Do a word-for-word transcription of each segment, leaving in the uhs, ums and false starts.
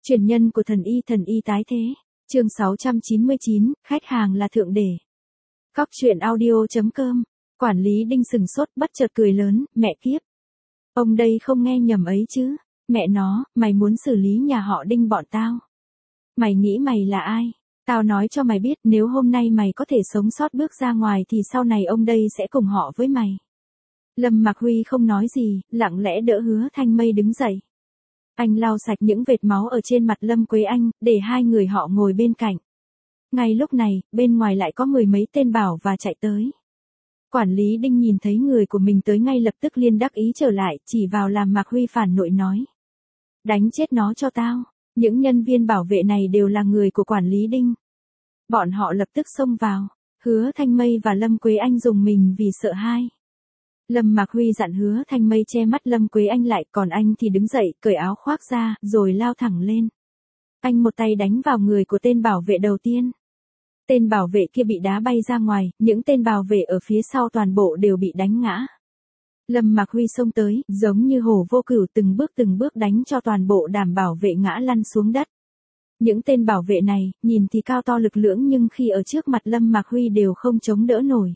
Truyền nhân của thần y thần y tái thế. Chương sáu trăm chín mươi chín, khách hàng là thượng đế. Cóc truyện audio chấm com. Quản lý Đinh sừng sốt bất chợt cười lớn, mẹ kiếp. Ông đây không nghe nhầm ấy chứ. Mẹ nó, mày muốn xử lý nhà họ Đinh bọn tao. Mày nghĩ mày là ai? Tao nói cho mày biết, nếu hôm nay mày có thể sống sót bước ra ngoài thì sau này ông đây sẽ cùng họ với mày. Lâm Mạc Huy không nói gì, lặng lẽ đỡ Hứa Thanh Mây đứng dậy. Anh lau sạch những vệt máu ở trên mặt Lâm Quế Anh, để hai người họ ngồi bên cạnh. Ngay lúc này, bên ngoài lại có mười mấy tên bảo và chạy tới. Quản lý Đinh nhìn thấy người của mình tới ngay lập tức liên đắc ý trở lại, chỉ vào làm Mạc Huy phản nội nói. Đánh chết nó cho tao. Những nhân viên bảo vệ này đều là người của quản lý Đinh. Bọn họ lập tức xông vào. Hứa Thanh Mây và Lâm Quế Anh dùng mình vì sợ hãi. Lâm Mạc Huy dặn Hứa Thanh Mây che mắt Lâm Quế Anh lại, còn anh thì đứng dậy, cởi áo khoác ra, rồi lao thẳng lên. Anh một tay đánh vào người của tên bảo vệ đầu tiên. Tên bảo vệ kia bị đá bay ra ngoài, những tên bảo vệ ở phía sau toàn bộ đều bị đánh ngã. Lâm Mạc Huy xông tới, giống như hổ vô cửu, từng bước từng bước đánh cho toàn bộ đám bảo vệ ngã lăn xuống đất. Những tên bảo vệ này, nhìn thì cao to lực lưỡng nhưng khi ở trước mặt Lâm Mạc Huy đều không chống đỡ nổi.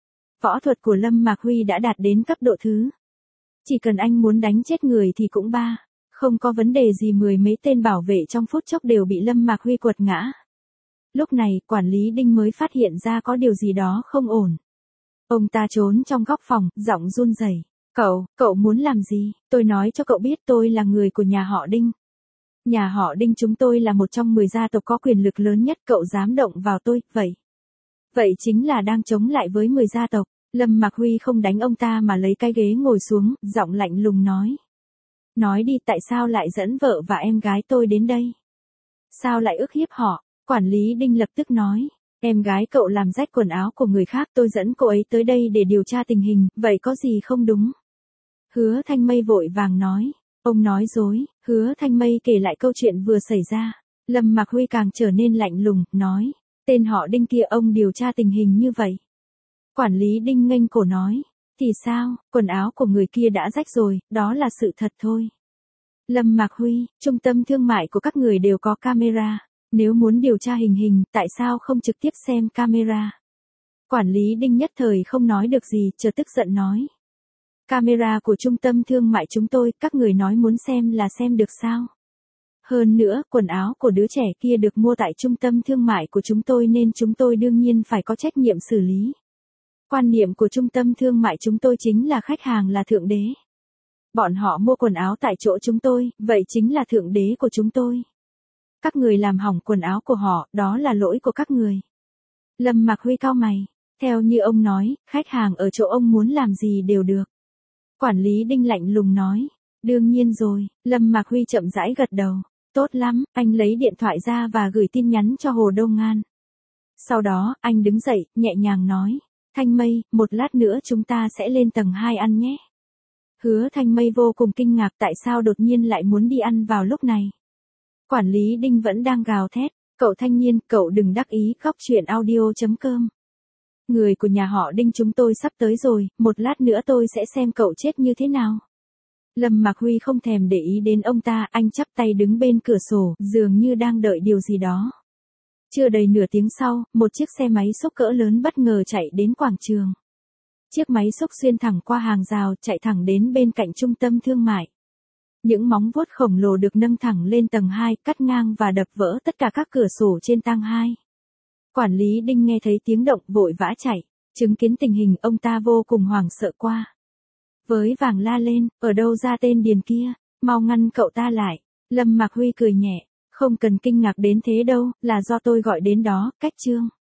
Võ thuật của Lâm Mạc Huy đã đạt đến cấp độ thứ. Chỉ cần anh muốn đánh chết người thì cũng ba. Không có vấn đề gì, mười mấy tên bảo vệ trong phút chốc đều bị Lâm Mạc Huy quật ngã. Lúc này, quản lý Đinh mới phát hiện ra có điều gì đó không ổn. Ông ta trốn trong góc phòng, giọng run rẩy. Cậu, cậu muốn làm gì? Tôi nói cho cậu biết tôi là người của nhà họ Đinh. Nhà họ Đinh chúng tôi là một trong mười gia tộc có quyền lực lớn nhất, cậu dám động vào tôi, vậy? Vậy chính là đang chống lại với mười gia tộc. Lâm Mạc Huy không đánh ông ta mà lấy cái ghế ngồi xuống, giọng lạnh lùng nói. Nói đi, tại sao lại dẫn vợ và em gái tôi đến đây? Sao lại ức hiếp họ? Quản lý Đinh lập tức nói. Em gái cậu làm rách quần áo của người khác, tôi dẫn cô ấy tới đây để điều tra tình hình, vậy có gì không đúng? Hứa Thanh Mây vội vàng nói. Ông nói dối. Hứa Thanh Mây kể lại câu chuyện vừa xảy ra. Lâm Mạc Huy càng trở nên lạnh lùng, nói. Tên họ Đinh kia ông điều tra tình hình như vậy. Quản lý Đinh nghênh cổ nói. Thì sao, quần áo của người kia đã rách rồi, đó là sự thật thôi. Lâm Mạc Huy, trung tâm thương mại của các người đều có camera. Nếu muốn điều tra hình hình, tại sao không trực tiếp xem camera? Quản lý Đinh nhất thời không nói được gì, chợt tức giận nói. Camera của trung tâm thương mại chúng tôi, các người nói muốn xem là xem được sao? Hơn nữa, quần áo của đứa trẻ kia được mua tại trung tâm thương mại của chúng tôi nên chúng tôi đương nhiên phải có trách nhiệm xử lý. Quan niệm của trung tâm thương mại chúng tôi chính là khách hàng là thượng đế. Bọn họ mua quần áo tại chỗ chúng tôi, vậy chính là thượng đế của chúng tôi. Các người làm hỏng quần áo của họ, đó là lỗi của các người. Lâm Mạc Huy cau mày. Theo như ông nói, khách hàng ở chỗ ông muốn làm gì đều được. Quản lý Đinh lạnh lùng nói. Đương nhiên rồi. Lâm Mạc Huy chậm rãi gật đầu. Tốt lắm, anh lấy điện thoại ra và gửi tin nhắn cho Hồ Đông Ngan. Sau đó, anh đứng dậy, nhẹ nhàng nói. Thanh Mây, một lát nữa chúng ta sẽ lên tầng hai ăn nhé. Hứa Thanh Mây vô cùng kinh ngạc tại sao đột nhiên lại muốn đi ăn vào lúc này. Quản lý Đinh vẫn đang gào thét. Cậu thanh niên, cậu đừng đắc ý, Cóc truyện audio chấm com. Người của nhà họ Đinh chúng tôi sắp tới rồi, một lát nữa tôi sẽ xem cậu chết như thế nào. Lâm Mạc Huy không thèm để ý đến ông ta, anh chắp tay đứng bên cửa sổ, dường như đang đợi điều gì đó. Chưa đầy nửa tiếng sau, một chiếc xe máy xúc cỡ lớn bất ngờ chạy đến quảng trường. Chiếc máy xúc xuyên thẳng qua hàng rào, chạy thẳng đến bên cạnh trung tâm thương mại. Những móng vuốt khổng lồ được nâng thẳng lên tầng hai, cắt ngang và đập vỡ tất cả các cửa sổ trên tầng hai. Quản lý Đinh nghe thấy tiếng động vội vã chạy, chứng kiến tình hình ông ta vô cùng hoảng sợ qua. Với vàng la lên, ở đâu ra tên điền kia, mau ngăn cậu ta lại. Lâm Mạc Huy cười nhẹ, không cần kinh ngạc đến thế đâu, là do tôi gọi đến đó, cách chương.